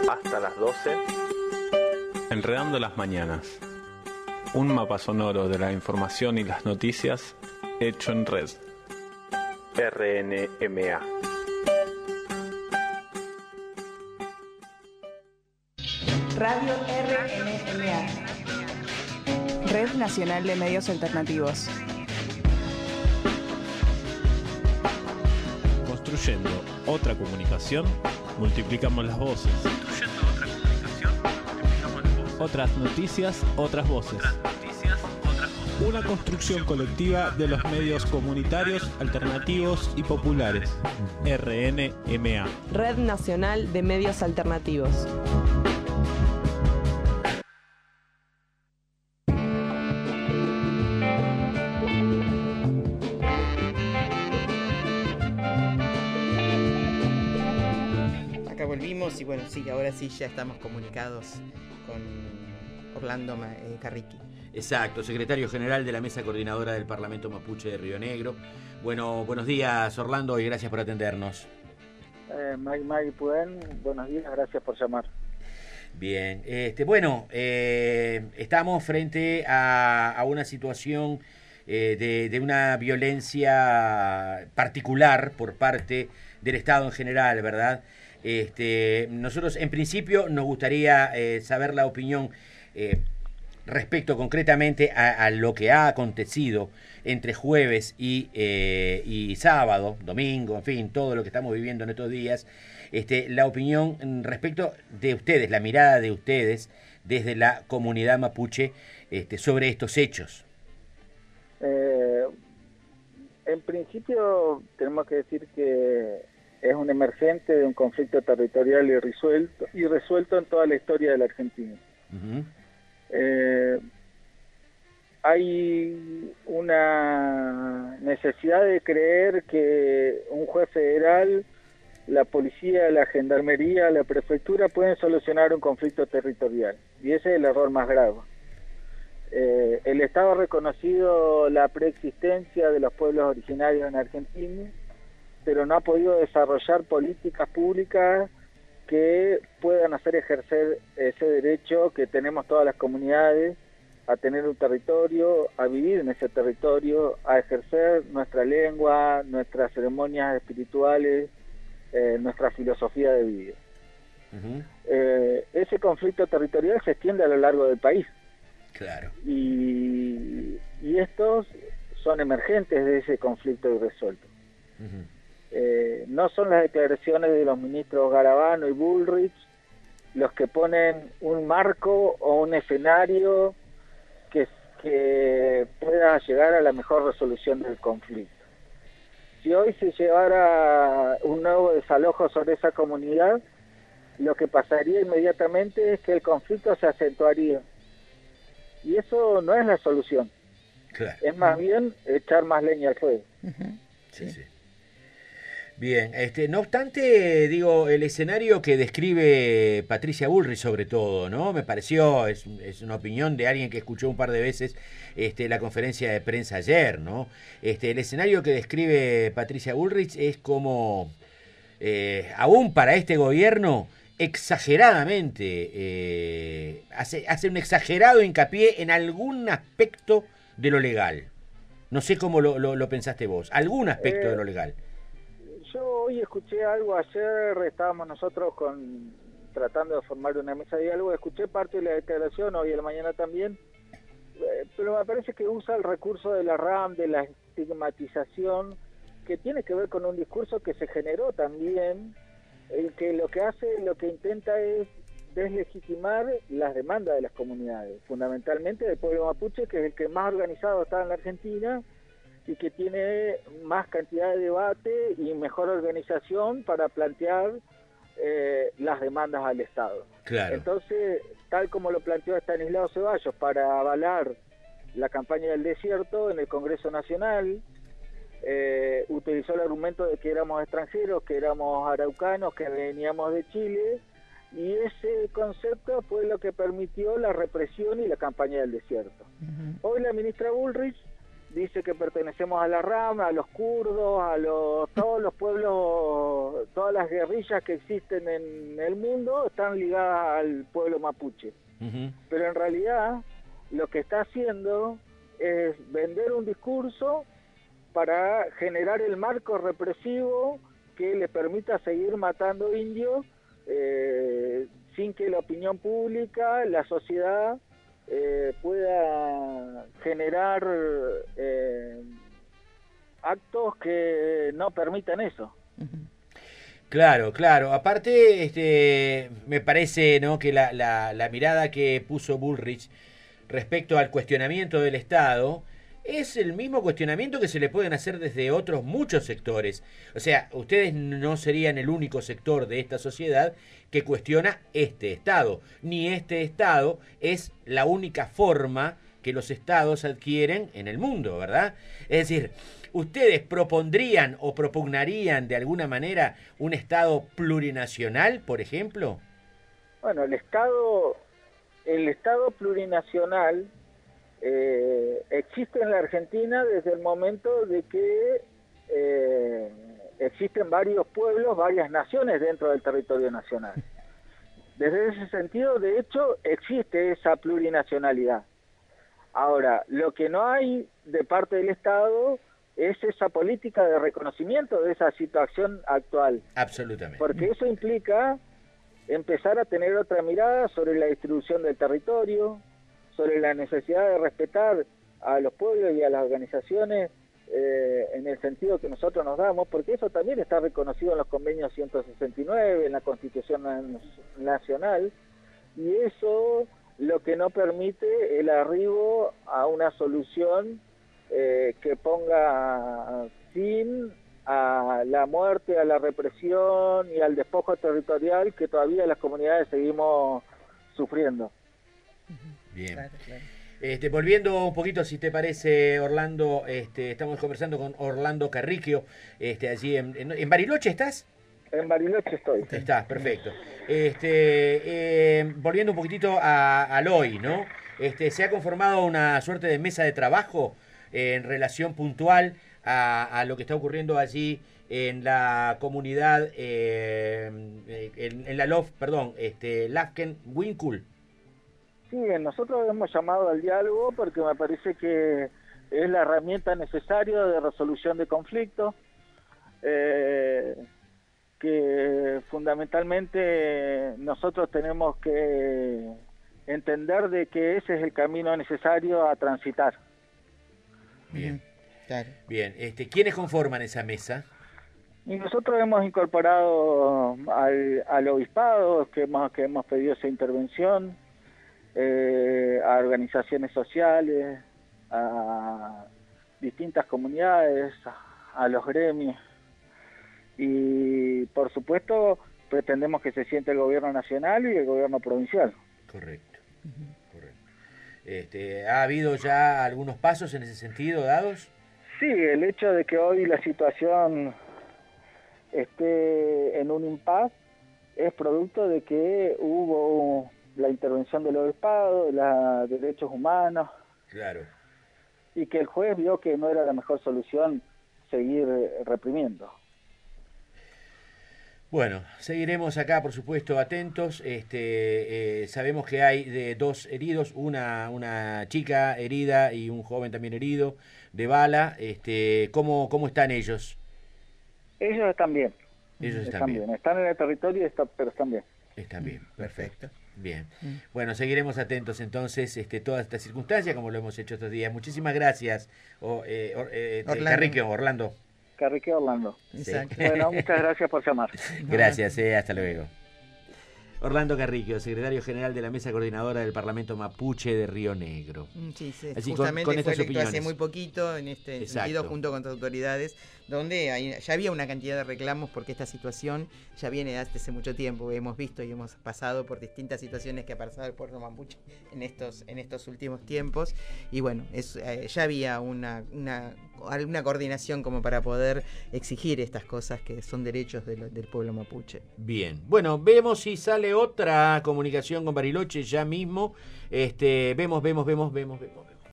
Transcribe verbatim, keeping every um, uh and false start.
hasta las doce. Enredando las mañanas. Un mapa sonoro de la información y las noticias hecho en red. R N M A. Radio R N M A. Red Nacional de Medios Alternativos. Construyendo otra comunicación, multiplicamos las voces. Construyendo otra comunicación, multiplicamos las voces. Otras noticias, otras voces. Otras noticias, otras voces. Una construcción colectiva de los medios comunitarios, alternativos y populares. R N M A. Red Nacional de Medios Alternativos. Y bueno, sí, ahora sí ya estamos comunicados con Orlando eh, Carriqui. Exacto, secretario general de la Mesa Coordinadora del Parlamento Mapuche de Río Negro. Bueno, buenos días Orlando y gracias por atendernos. Eh, May May Puen, buenos días, gracias por llamar. Bien, este, bueno, eh, estamos frente a, a una situación eh, de, de una violencia particular por parte del Estado en general, ¿verdad? Este, nosotros en principio nos gustaría eh, saber la opinión eh, respecto concretamente a, a lo que ha acontecido entre jueves y, eh, y sábado, domingo, en fin, todo lo que estamos viviendo en estos días. Este, la opinión respecto de ustedes, la mirada de ustedes desde la comunidad mapuche este, sobre estos hechos. Eh, en principio tenemos que decir que es un emergente de un conflicto territorial y resuelto, y resuelto en toda la historia de la Argentina. Uh-huh. Eh, hay una necesidad de creer que un juez federal, la policía, la gendarmería, la prefectura pueden solucionar un conflicto territorial, y ese es el error más grave. Eh, el Estado ha reconocido la preexistencia de los pueblos originarios en Argentina, pero no ha podido desarrollar políticas públicas que puedan hacer ejercer ese derecho que tenemos todas las comunidades a tener un territorio, a vivir en ese territorio, a ejercer nuestra lengua, nuestras ceremonias espirituales, eh, nuestra filosofía de vida. Uh-huh. Eh, ese conflicto territorial se extiende a lo largo del país. Claro. Y, y estos son emergentes de ese conflicto irresuelto. Uh-huh. Eh, no son las declaraciones de los ministros Garabano y Bullrich los que ponen un marco o un escenario que, que pueda llegar a la mejor resolución del conflicto. Si hoy se llevara un nuevo desalojo sobre esa comunidad, lo que pasaría inmediatamente es que el conflicto se acentuaría. Y eso no es la solución. Claro. Es más bien echar más leña al fuego. Uh-huh. Sí, sí. Bien, este, no obstante, digo, el escenario que describe Patricia Bullrich sobre todo, ¿no? Me pareció, es, es una opinión de alguien que escuchó un par de veces este, la conferencia de prensa ayer, ¿no? Este, el escenario que describe Patricia Bullrich es como, eh, aún para este gobierno, exageradamente, eh, hace, hace un exagerado hincapié en algún aspecto de lo legal. No sé cómo lo, lo, lo pensaste vos, algún aspecto eh... de lo legal. Yo hoy escuché algo, ayer estábamos nosotros con tratando de formar una mesa de diálogo, escuché parte de la declaración, hoy en la mañana también, eh, pero me parece que usa el recurso de la RAM, de la estigmatización, que tiene que ver con un discurso que se generó también, el que lo que hace, lo que intenta es deslegitimar las demandas de las comunidades, fundamentalmente del pueblo mapuche, que es el que más organizado está en la Argentina, y que tiene más cantidad de debate y mejor organización para plantear eh, las demandas al Estado. Claro. Entonces, tal como lo planteó Estanislao Ceballos para avalar la campaña del desierto en el Congreso Nacional, eh, utilizó el argumento de que éramos extranjeros, que éramos araucanos, que veníamos de Chile, y ese concepto fue lo que permitió la represión y la campaña del desierto. Uh-huh. Hoy la ministra Bullrich dice que pertenecemos a la rama, a los kurdos, a los todos los pueblos, todas las guerrillas que existen en el mundo están ligadas al pueblo mapuche. Uh-huh. Pero en realidad lo que está haciendo es vender un discurso para generar el marco represivo que le permita seguir matando indios eh, sin que la opinión pública, la sociedad, eh, pueda generar eh, actos que no permitan eso. Claro, claro. Aparte, este, me parece, ¿no?, que la, la, la mirada que puso Bullrich respecto al cuestionamiento del Estado es el mismo cuestionamiento que se le pueden hacer desde otros muchos sectores. O sea, ustedes no serían el único sector de esta sociedad que cuestiona este Estado, ni este Estado es la única forma que los Estados adquieren en el mundo, ¿verdad? Es decir, ¿ustedes propondrían o propugnarían de alguna manera un Estado plurinacional, por ejemplo? Bueno, el Estado, el Estado plurinacional eh, existe en la Argentina desde el momento de que eh, existen varios pueblos, varias naciones dentro del territorio nacional. Desde ese sentido, de hecho, existe esa plurinacionalidad. Ahora, lo que no hay de parte del Estado es esa política de reconocimiento de esa situación actual. Absolutamente. Porque eso implica empezar a tener otra mirada sobre la distribución del territorio, sobre la necesidad de respetar a los pueblos y a las organizaciones eh, en el sentido que nosotros nos damos, porque eso también está reconocido en los convenios ciento sesenta y nueve, en la Constitución Nacional, y eso lo que no permite el arribo a una solución eh, que ponga fin a la muerte, a la represión y al despojo territorial que todavía las comunidades seguimos sufriendo. Bien. Claro, claro. Este, volviendo un poquito, si te parece, Orlando, este, estamos conversando con Orlando Carriquio, este, allí en, en, ¿en Bariloche estás? En Bariloche estoy. Estás, perfecto. Este, eh, volviendo un poquitito a, al hoy, ¿no? Este, se ha conformado una suerte de mesa de trabajo eh, en relación puntual a, a lo que está ocurriendo allí en la comunidad, eh, en, en la L O F, perdón, este, Lafken-Winkul. Sí, nosotros hemos llamado al diálogo porque me parece que es la herramienta necesaria de resolución de conflictos, eh, que fundamentalmente nosotros tenemos que entender de que ese es el camino necesario a transitar. Bien, claro. Bien. Este, ¿quiénes conforman esa mesa? Y nosotros hemos incorporado al, al obispado, que hemos, que hemos pedido esa intervención, eh, a organizaciones sociales, a distintas comunidades, a, a los gremios. Y por supuesto pretendemos que se siente el gobierno nacional y el gobierno provincial. Correcto, uh-huh. Correcto. Este, ¿ha habido ya algunos pasos en ese sentido dados? Sí, el hecho de que hoy la situación esté en un impasse es producto de que hubo la intervención del obispado, de los derechos humanos. Claro. Y que el juez vio que no era la mejor solución seguir reprimiendo. Bueno, seguiremos acá, por supuesto, atentos. Este, eh, sabemos que hay de dos heridos, una, una chica herida y un joven también herido de bala. Este, ¿cómo, cómo están ellos? Ellos están bien. Ellos están, están bien. bien. Están en el territorio, está, pero están bien. Están bien, perfecto. Bien. Bueno, seguiremos atentos entonces este, toda esta circunstancia, como lo hemos hecho estos días. Muchísimas gracias, o, eh, or, eh, Orlando. Carrique, Orlando. Carrique Orlando. Sí. Bueno, muchas gracias por llamar. Gracias, eh, hasta luego. Orlando Carriquio, secretario general de la Mesa Coordinadora del Parlamento Mapuche de Río Negro. Sí, sí. Así, justamente con, con fue estas electo opiniones. hace muy poquito en este Exacto. sentido, junto con otras autoridades, donde hay, ya había una cantidad de reclamos porque esta situación ya viene desde hace mucho tiempo. Hemos visto y hemos pasado por distintas situaciones que ha pasado el pueblo mapuche en estos en estos últimos tiempos. Y bueno, es, eh, ya había una, una, una coordinación como para poder exigir estas cosas que son derechos de lo, del pueblo mapuche. Bien, bueno, vemos si sale otra comunicación con Bariloche ya mismo. Este, vemos, vemos, vemos, vemos, vemos.